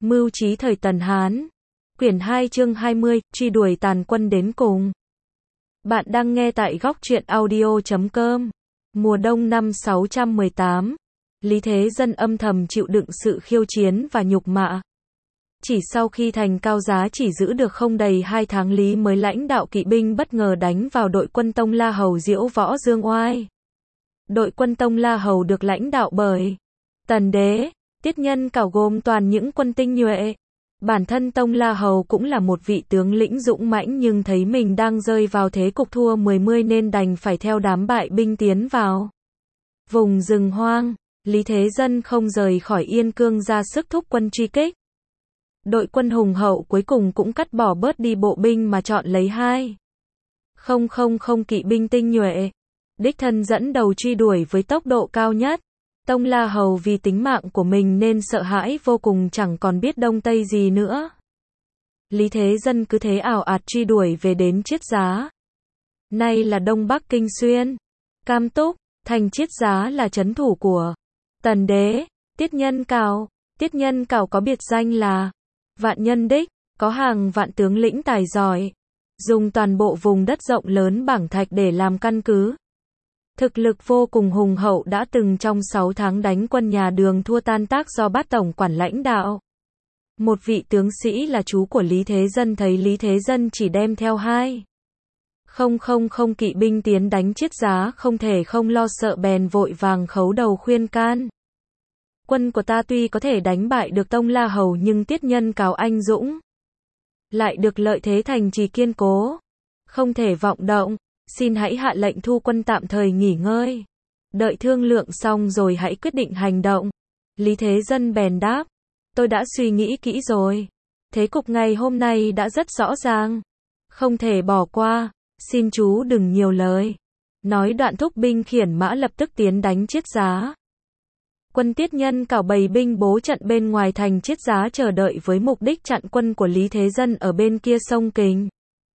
Mưu trí thời Tần Hán. Quyển 2 chương 20, truy đuổi tàn quân đến cùng. Bạn đang nghe tại góc truyện audio.com. Mùa đông năm 618. Lý Thế Dân âm thầm chịu đựng sự khiêu chiến và nhục mạ. Chỉ sau khi thành Cao Giá chỉ giữ được không đầy 2 tháng Lý mới lãnh đạo kỵ binh bất ngờ đánh vào đội quân Tông La Hầu diễu võ dương oai. Đội quân Tông La Hầu được lãnh đạo bởi Tần Đế, Tiết Nhân Cảo gồm toàn những quân tinh nhuệ. Bản thân Tông La Hầu cũng là một vị tướng lĩnh dũng mãnh nhưng thấy mình đang rơi vào thế cục thua 10 nên đành phải theo đám bại binh tiến vào vùng rừng hoang. Lý Thế Dân không rời khỏi Yên Cương ra sức thúc quân truy kích. Đội quân hùng hậu cuối cùng cũng cắt bỏ bớt đi bộ binh mà chọn lấy 2,000 kỵ binh tinh nhuệ. Đích thân dẫn đầu truy đuổi với tốc độ cao nhất. Tông La Hầu vì tính mạng của mình nên sợ hãi vô cùng, chẳng còn biết đông tây gì nữa. Lý Thế Dân cứ thế ào ạt truy đuổi về đến Chiết Giá. Nay là Đông Bắc Kinh Xuyên, Cam Túc, thành Chiết Giá là trấn thủ của Tần Đế, Tiết Nhân Cảo. Tiết Nhân Cảo có biệt danh là Vạn Nhân Đích, có hàng vạn tướng lĩnh tài giỏi, dùng toàn bộ vùng đất rộng lớn Bảng Thạch để làm căn cứ. Thực lực vô cùng hùng hậu, đã từng trong 6 tháng đánh quân nhà Đường thua tan tác do Bát Tổng quản lãnh đạo. Một vị tướng sĩ là chú của Lý Thế Dân thấy Lý Thế Dân chỉ đem theo 2,000 kỵ binh tiến đánh Chiết Giá không thể không lo sợ, bèn vội vàng khấu đầu khuyên can. Quân của ta tuy có thể đánh bại được Tông La Hầu nhưng Tiết Nhân Cảo anh dũng, lại được lợi thế thành trì kiên cố, không thể vọng động. Xin hãy hạ lệnh thu quân tạm thời nghỉ ngơi. Đợi thương lượng xong rồi hãy quyết định hành động. Lý Thế Dân bèn đáp. Tôi đã suy nghĩ kỹ rồi. Thế cục ngày hôm nay đã rất rõ ràng. Không thể bỏ qua. Xin chú đừng nhiều lời. Nói đoạn thúc binh khiển mã lập tức tiến đánh Chiết Giá. Quân Tiết Nhân Cảo bày binh bố trận bên ngoài thành Chiết Giá chờ đợi với mục đích chặn quân của Lý Thế Dân ở bên kia sông Kình.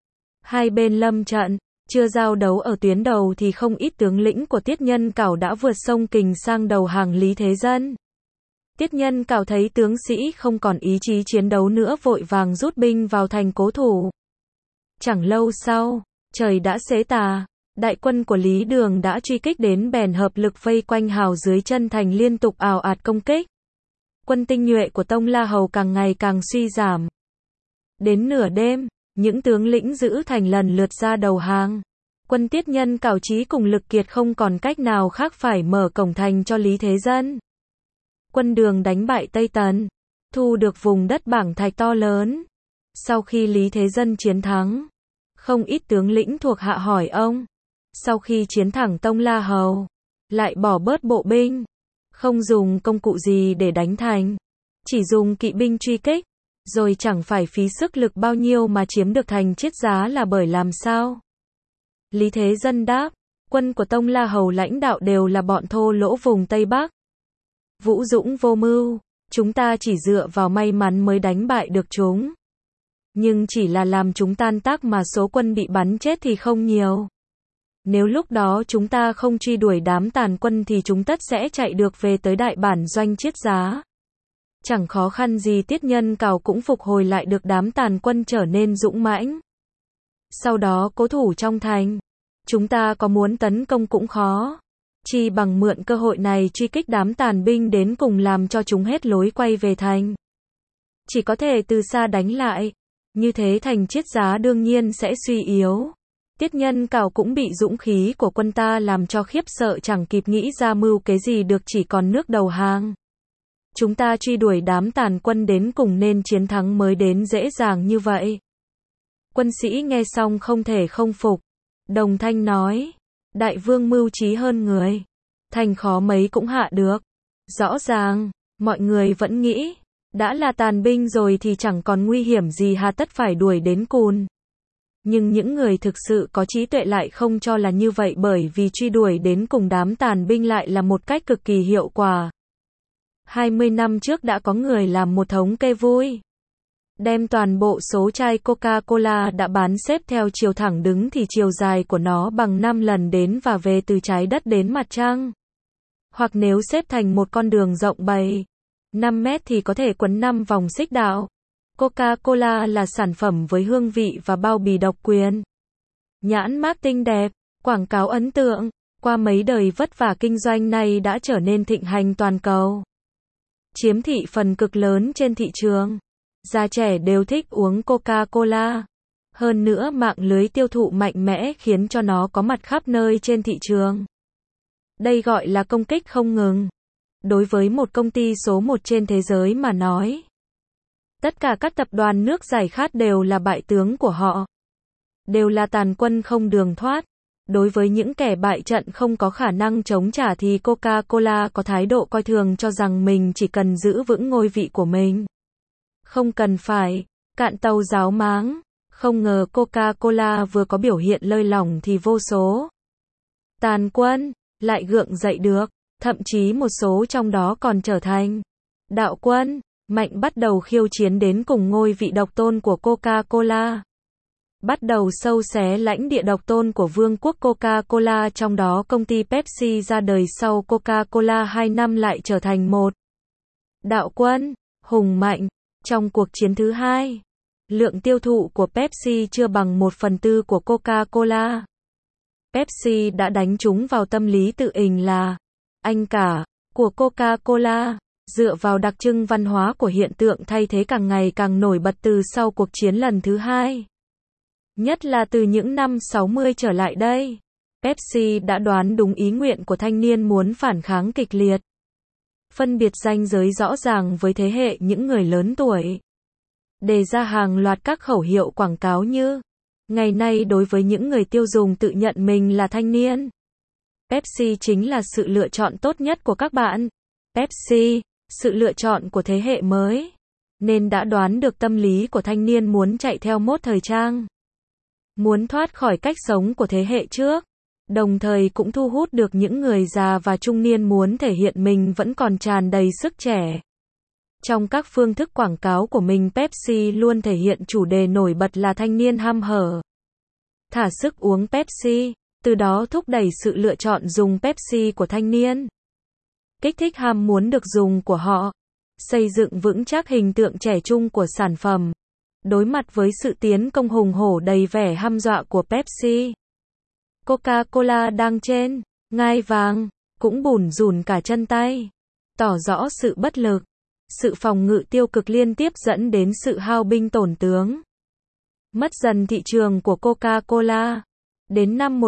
Hai bên lâm trận. Chưa giao đấu ở tuyến đầu thì không ít tướng lĩnh của Tiết Nhân Cảo đã vượt sông Kình sang đầu hàng Lý Thế Dân. Tiết Nhân Cảo thấy tướng sĩ không còn ý chí chiến đấu nữa vội vàng rút binh vào thành cố thủ. Chẳng lâu sau, trời đã xế tà, đại quân của Lý Đường đã truy kích đến bèn hợp lực vây quanh hào dưới chân thành liên tục ào ạt công kích. Quân tinh nhuệ của Tông La Hầu càng ngày càng suy giảm. Đến nửa đêm, những tướng lĩnh giữ thành lần lượt ra đầu hàng. Quân Tiết Nhân Cảo chí cùng lực kiệt không còn cách nào khác phải mở cổng thành cho Lý Thế Dân. Quân Đường đánh bại Tây Tần, thu được vùng đất Bảng Thạch to lớn. Sau khi Lý Thế Dân chiến thắng, không ít tướng lĩnh thuộc hạ hỏi ông, sau khi chiến thắng Tông La Hầu, lại bỏ bớt bộ binh, không dùng công cụ gì để đánh thành, chỉ dùng kỵ binh truy kích, rồi chẳng phải phí sức lực bao nhiêu mà chiếm được thành Chiết Giá là bởi làm sao? Lý Thế Dân đáp, quân của Tông La Hầu lãnh đạo đều là bọn thô lỗ vùng Tây Bắc. Vũ dũng vô mưu, chúng ta chỉ dựa vào may mắn mới đánh bại được chúng. Nhưng chỉ là làm chúng tan tác mà số quân bị bắn chết thì không nhiều. Nếu lúc đó chúng ta không truy đuổi đám tàn quân thì chúng tất sẽ chạy được về tới đại bản doanh Chiết Giá. Chẳng khó khăn gì Tiết Nhân Cảo cũng phục hồi lại được đám tàn quân trở nên dũng mãnh. Sau đó cố thủ trong thành. Chúng ta có muốn tấn công cũng khó. Chi bằng mượn cơ hội này truy kích đám tàn binh đến cùng làm cho chúng hết lối quay về thành. Chỉ có thể từ xa đánh lại. Như thế thành Chiết Giá đương nhiên sẽ suy yếu. Tiết Nhân Cảo cũng bị dũng khí của quân ta làm cho khiếp sợ, chẳng kịp nghĩ ra mưu kế gì được, chỉ còn nước đầu hàng. Chúng ta truy đuổi đám tàn quân đến cùng nên chiến thắng mới đến dễ dàng như vậy. Quân sĩ nghe xong không thể không phục. Đồng thanh nói, đại vương mưu trí hơn người, thành khó mấy cũng hạ được. Rõ ràng, mọi người vẫn nghĩ, đã là tàn binh rồi thì chẳng còn nguy hiểm gì, hà tất phải đuổi đến cùng. Nhưng những người thực sự có trí tuệ lại không cho là như vậy, bởi vì truy đuổi đến cùng đám tàn binh lại là một cách cực kỳ hiệu quả. 20 năm trước đã có người làm một thống kê vui. Đem toàn bộ số chai Coca-Cola đã bán xếp theo chiều thẳng đứng thì chiều dài của nó bằng 5 lần đến và về từ trái đất đến mặt trăng. Hoặc nếu xếp thành một con đường rộng 7 5 mét thì có thể quấn 5 vòng xích đạo. Coca-Cola là sản phẩm với hương vị và bao bì độc quyền. Nhãn mác tinh đẹp, quảng cáo ấn tượng, qua mấy đời vất vả kinh doanh này đã trở nên thịnh hành toàn cầu. Chiếm thị phần cực lớn trên thị trường. Già trẻ đều thích uống Coca-Cola. Hơn nữa mạng lưới tiêu thụ mạnh mẽ khiến cho nó có mặt khắp nơi trên thị trường. Đây gọi là công kích không ngừng. Đối với một công ty số 1 trên thế giới mà nói, tất cả các tập đoàn nước giải khát đều là bại tướng của họ. Đều là tàn quân không đường thoát. Đối với những kẻ bại trận không có khả năng chống trả thì Coca-Cola có thái độ coi thường cho rằng mình chỉ cần giữ vững ngôi vị của mình. Không cần phải cạn tàu ráo máng. Không ngờ Coca-Cola vừa có biểu hiện lơi lỏng thì vô số tàn quân lại gượng dậy được. Thậm chí một số trong đó còn trở thành đạo quân mạnh, bắt đầu khiêu chiến đến cùng ngôi vị độc tôn của Coca-Cola. Bắt đầu sâu xé lãnh địa độc tôn của vương quốc Coca-Cola, trong đó công ty Pepsi ra đời sau Coca-Cola 2 năm lại trở thành một đạo quân hùng mạnh. Trong cuộc chiến thứ hai, lượng tiêu thụ của Pepsi chưa bằng 1/4 của Coca-Cola. Pepsi đã đánh trúng vào tâm lý tự ình là anh cả của Coca-Cola, dựa vào đặc trưng văn hóa của hiện tượng thay thế càng ngày càng nổi bật từ sau cuộc chiến lần thứ hai. Nhất là từ những năm 60 trở lại đây, Pepsi đã đoán đúng ý nguyện của thanh niên muốn phản kháng kịch liệt. Phân biệt ranh giới rõ ràng với thế hệ những người lớn tuổi. Đề ra hàng loạt các khẩu hiệu quảng cáo như ngày nay đối với những người tiêu dùng tự nhận mình là thanh niên, Pepsi chính là sự lựa chọn tốt nhất của các bạn. Pepsi, sự lựa chọn của thế hệ mới. Nên đã đoán được tâm lý của thanh niên muốn chạy theo mốt thời trang. Muốn thoát khỏi cách sống của thế hệ trước. Đồng thời cũng thu hút được những người già và trung niên muốn thể hiện mình vẫn còn tràn đầy sức trẻ. Trong các phương thức quảng cáo của mình, Pepsi luôn thể hiện chủ đề nổi bật là thanh niên ham hở. Thả sức uống Pepsi, từ đó thúc đẩy sự lựa chọn dùng Pepsi của thanh niên. Kích thích ham muốn được dùng của họ. Xây dựng vững chắc hình tượng trẻ trung của sản phẩm. Đối mặt với sự tiến công hùng hổ đầy vẻ hăm dọa của Pepsi, Coca-Cola đang trên ngai vàng, cũng bủn rủn cả chân tay. Tỏ rõ sự bất lực. Sự phòng ngự tiêu cực liên tiếp dẫn đến sự hao binh tổn tướng. Mất dần thị trường của Coca-Cola. Đến năm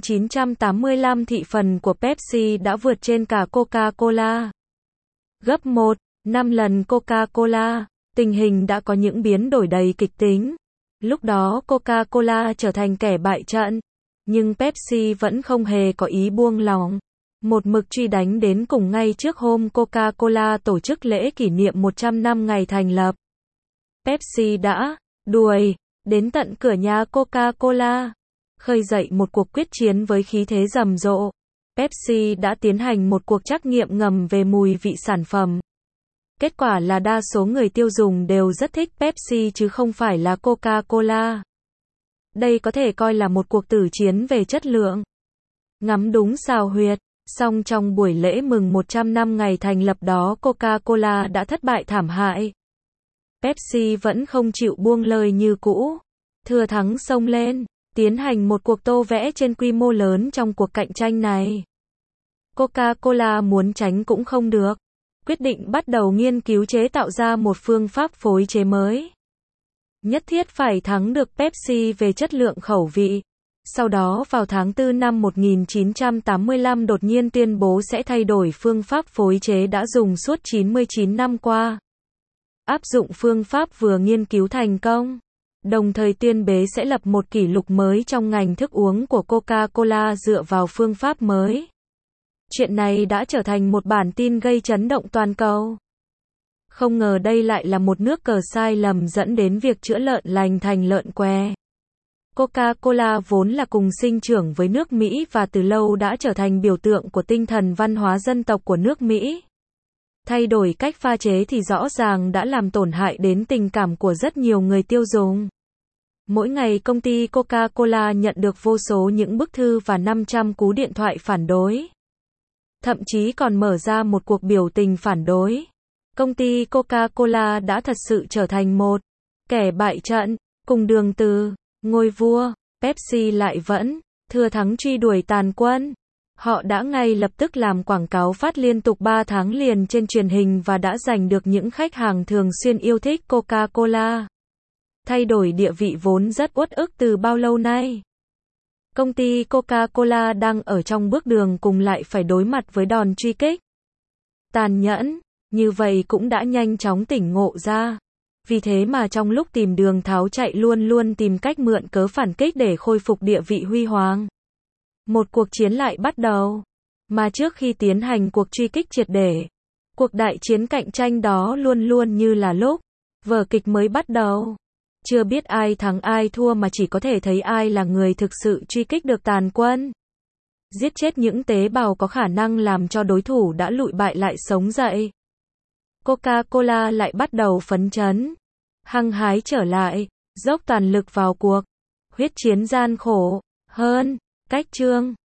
1985 thị phần của Pepsi đã vượt trên cả Coca-Cola. Gấp 1,5 lần Coca-Cola. Tình hình đã có những biến đổi đầy kịch tính. Lúc đó Coca-Cola trở thành kẻ bại trận. Nhưng Pepsi vẫn không hề có ý buông lỏng. Một mực truy đánh đến cùng ngay trước hôm Coca-Cola tổ chức lễ kỷ niệm 100 năm ngày thành lập. Pepsi đã đuổi đến tận cửa nhà Coca-Cola, khơi dậy một cuộc quyết chiến với khí thế rầm rộ. Pepsi đã tiến hành một cuộc trắc nghiệm ngầm về mùi vị sản phẩm. Kết quả là đa số người tiêu dùng đều rất thích Pepsi chứ không phải là Coca-Cola. Đây có thể coi là một cuộc tử chiến về chất lượng. Ngắm đúng xào huyệt. Song trong buổi lễ mừng 100 năm ngày thành lập đó, Coca-Cola đã thất bại thảm hại. Pepsi vẫn không chịu buông lời như cũ. Thừa thắng xông lên, tiến hành một cuộc tô vẽ trên quy mô lớn trong cuộc cạnh tranh này. Coca-Cola muốn tránh cũng không được. Quyết định bắt đầu nghiên cứu chế tạo ra một phương pháp phối chế mới. Nhất thiết phải thắng được Pepsi về chất lượng khẩu vị. Sau đó vào tháng 4 năm 1985 đột nhiên tuyên bố sẽ thay đổi phương pháp phối chế đã dùng suốt 99 năm qua. Áp dụng phương pháp vừa nghiên cứu thành công. Đồng thời tuyên bố sẽ lập một kỷ lục mới trong ngành thức uống của Coca-Cola dựa vào phương pháp mới. Chuyện này đã trở thành một bản tin gây chấn động toàn cầu. Không ngờ đây lại là một nước cờ sai lầm dẫn đến việc chữa lợn lành thành lợn què. Coca-Cola vốn là cùng sinh trưởng với nước Mỹ và từ lâu đã trở thành biểu tượng của tinh thần văn hóa dân tộc của nước Mỹ. Thay đổi cách pha chế thì rõ ràng đã làm tổn hại đến tình cảm của rất nhiều người tiêu dùng. Mỗi ngày công ty Coca-Cola nhận được vô số những bức thư và 500 cú điện thoại phản đối. Thậm chí còn mở ra một cuộc biểu tình phản đối. Công ty Coca-Cola đã thật sự trở thành một kẻ bại trận, cùng đường từ ngôi vua, Pepsi lại vẫn thừa thắng truy đuổi tàn quân. Họ đã ngay lập tức làm quảng cáo phát liên tục 3 tháng liền trên truyền hình và đã giành được những khách hàng thường xuyên yêu thích Coca-Cola. Thay đổi địa vị vốn rất uất ức từ bao lâu nay. Công ty Coca-Cola đang ở trong bước đường cùng lại phải đối mặt với đòn truy kích tàn nhẫn, như vậy cũng đã nhanh chóng tỉnh ngộ ra. Vì thế mà trong lúc tìm đường tháo chạy luôn luôn tìm cách mượn cớ phản kích để khôi phục địa vị huy hoàng. Một cuộc chiến lại bắt đầu. Mà trước khi tiến hành cuộc truy kích triệt để, cuộc đại chiến cạnh tranh đó luôn luôn như là lúc vở kịch mới bắt đầu. Chưa biết ai thắng ai thua mà chỉ có thể thấy ai là người thực sự truy kích được tàn quân. Giết chết những tế bào có khả năng làm cho đối thủ đã lụi bại lại sống dậy. Coca-Cola lại bắt đầu phấn chấn, hăng hái trở lại, dốc toàn lực vào cuộc. Huyết chiến gian khổ hơn, cách chương